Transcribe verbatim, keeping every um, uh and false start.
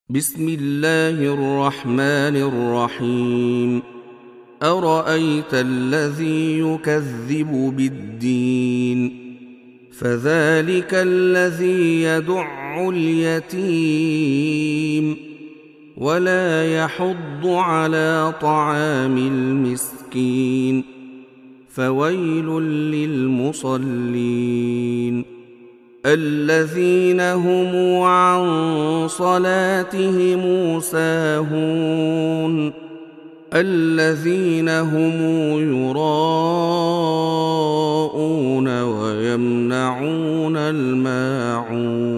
بسم الله الرحمن الرحيم. أرأيت الذي يكذب بالدين فذلك الذي يدع اليتيم ولا يحض على طعام المسكين فويل للمصلين الذين هم عن صلاتهم ساهون الذين هم يراءون ويمنعون الماعون